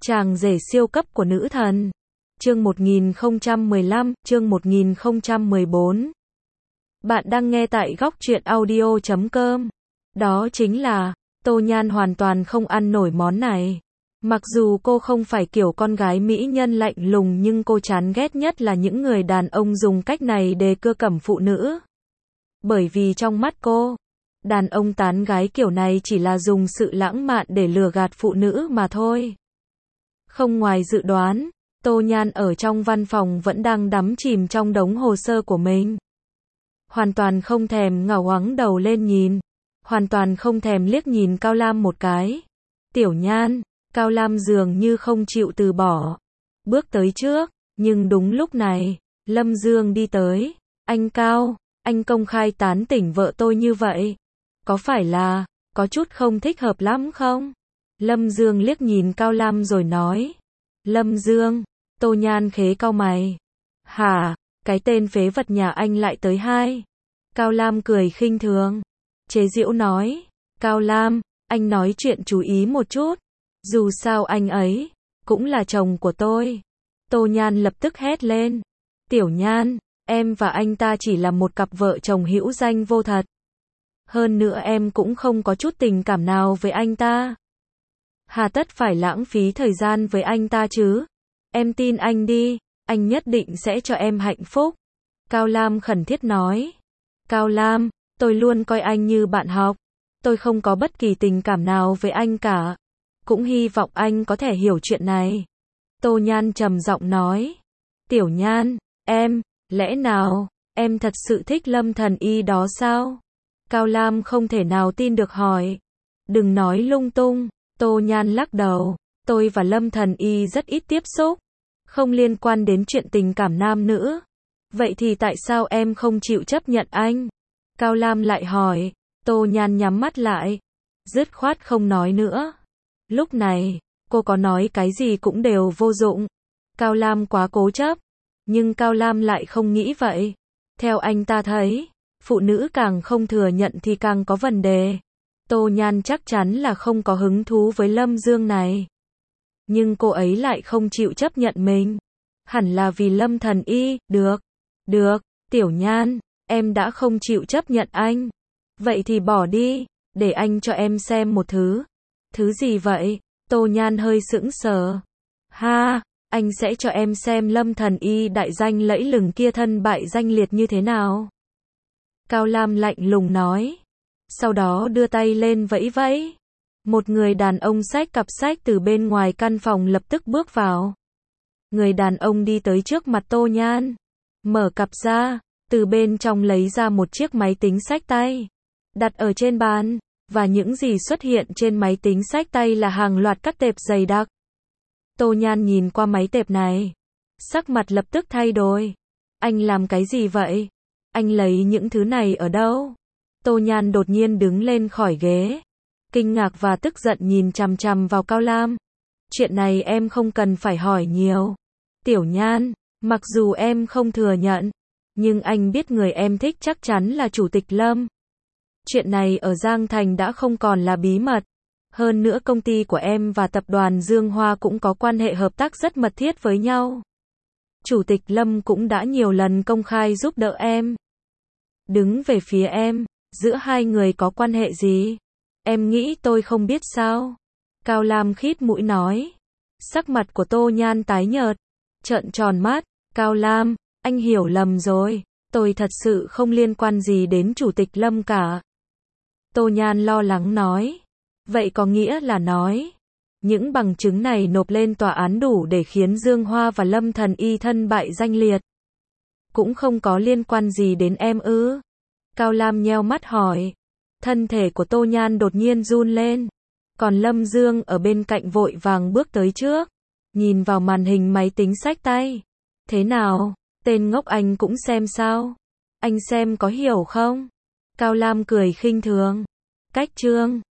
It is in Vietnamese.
Chàng rể siêu cấp của nữ thần. Chương 1015, chương 1014. Bạn đang nghe tại góc truyện audio.com. Đó chính là, Tô Nhan hoàn toàn không ăn nổi món này. Mặc dù cô không phải kiểu con gái mỹ nhân lạnh lùng, nhưng cô chán ghét nhất là những người đàn ông dùng cách này để cưa cẩm phụ nữ. Bởi vì trong mắt cô, đàn ông tán gái kiểu này chỉ là dùng sự lãng mạn để lừa gạt phụ nữ mà thôi. Không ngoài dự đoán, Tô Nhan ở trong văn phòng vẫn đang đắm chìm trong đống hồ sơ của mình. Hoàn toàn không thèm ngẩng ngoáng đầu lên nhìn, hoàn toàn không thèm liếc nhìn Cao Lam một cái. Tiểu Nhan, Cao Lam dường như không chịu từ bỏ, bước tới trước, nhưng đúng lúc này, Lâm Dương đi tới. Anh Cao, anh công khai tán tỉnh vợ tôi như vậy, có phải là có chút không thích hợp lắm không? Lâm Dương liếc nhìn Cao Lam rồi nói. Lâm Dương, Tô Nhan khế cau mày. Hả, cái tên phế vật nhà anh lại tới hai. Cao Lam cười khinh thường, chế giễu nói. Cao Lam, anh nói chuyện chú ý một chút, dù sao anh ấy cũng là chồng của tôi. Tô Nhan lập tức hét lên. Tiểu Nhan, em và anh ta chỉ là một cặp vợ chồng hữu danh vô thật. Hơn nữa em cũng không có chút tình cảm nào với anh ta. Hà tất phải lãng phí thời gian với anh ta chứ? Em tin anh đi, anh nhất định sẽ cho em hạnh phúc. Cao Lam khẩn thiết nói. Cao Lam, tôi luôn coi anh như bạn học. Tôi không có bất kỳ tình cảm nào với anh cả. Cũng hy vọng anh có thể hiểu chuyện này. Tô Nhan trầm giọng nói. Tiểu Nhan, lẽ nào, em thật sự thích Lâm Thần Y đó sao? Cao Lam không thể nào tin được hỏi. Đừng nói lung tung. Tô Nhan lắc đầu. Tôi và Lâm Thần Y rất ít tiếp xúc, không liên quan đến chuyện tình cảm nam nữ. Vậy thì tại sao em không chịu chấp nhận anh? Cao Lam lại hỏi. Tô Nhan nhắm mắt lại, dứt khoát không nói nữa. Lúc này, cô có nói cái gì cũng đều vô dụng. Cao Lam quá cố chấp, nhưng Cao Lam lại không nghĩ vậy. Theo anh ta thấy, phụ nữ càng không thừa nhận thì càng có vấn đề. Tô Nhan chắc chắn là không có hứng thú với Lâm Dương này. Nhưng cô ấy lại không chịu chấp nhận mình. Hẳn là vì Lâm Thần Y. Được, Tiểu Nhan, em đã không chịu chấp nhận anh. Vậy thì bỏ đi, để anh cho em xem một thứ. Thứ gì vậy? Tô Nhan hơi sững sờ. Ha, anh sẽ cho em xem Lâm Thần Y đại danh lẫy lừng kia thân bại danh liệt như thế nào. Cao Lam lạnh lùng nói. Sau đó đưa tay lên vẫy vẫy. Một người đàn ông xách cặp sách từ bên ngoài căn phòng lập tức bước vào. Người đàn ông đi tới trước mặt Tô Nhan, mở cặp ra, từ bên trong lấy ra một chiếc máy tính xách tay, đặt ở trên bàn, và những gì xuất hiện trên máy tính xách tay là hàng loạt các tệp dày đặc. Tô Nhan nhìn qua máy tệp này, sắc mặt lập tức thay đổi. Anh làm cái gì vậy? Anh lấy những thứ này ở đâu? Tô Nhan đột nhiên đứng lên khỏi ghế, kinh ngạc và tức giận nhìn chằm chằm vào Cao Lam. Chuyện này em không cần phải hỏi nhiều. Tiểu Nhan, mặc dù em không thừa nhận, nhưng anh biết người em thích chắc chắn là Chủ tịch Lâm. Chuyện này ở Giang Thành đã không còn là bí mật. Hơn nữa công ty của em và tập đoàn Dương Hoa cũng có quan hệ hợp tác rất mật thiết với nhau. Chủ tịch Lâm cũng đã nhiều lần công khai giúp đỡ em, đứng về phía em. Giữa hai người có quan hệ gì? Em nghĩ tôi không biết sao? Cao Lam khít mũi nói. Sắc mặt của Tô Nhan tái nhợt, trợn tròn mắt. Cao Lam, anh hiểu lầm rồi. Tôi thật sự không liên quan gì đến Chủ tịch Lâm cả. Tô Nhan lo lắng nói. Vậy có nghĩa là nói, những bằng chứng này nộp lên tòa án đủ để khiến Dương Hoa và Lâm Thần Y thân bại danh liệt, cũng không có liên quan gì đến em ư? Cao Lam nheo mắt hỏi. Thân thể của Tô Nhan đột nhiên run lên. Còn Lâm Dương ở bên cạnh vội vàng bước tới trước, nhìn vào màn hình máy tính xách tay. Thế nào, tên ngốc anh cũng xem sao? Anh xem có hiểu không? Cao Lam cười khinh thường. Cách chương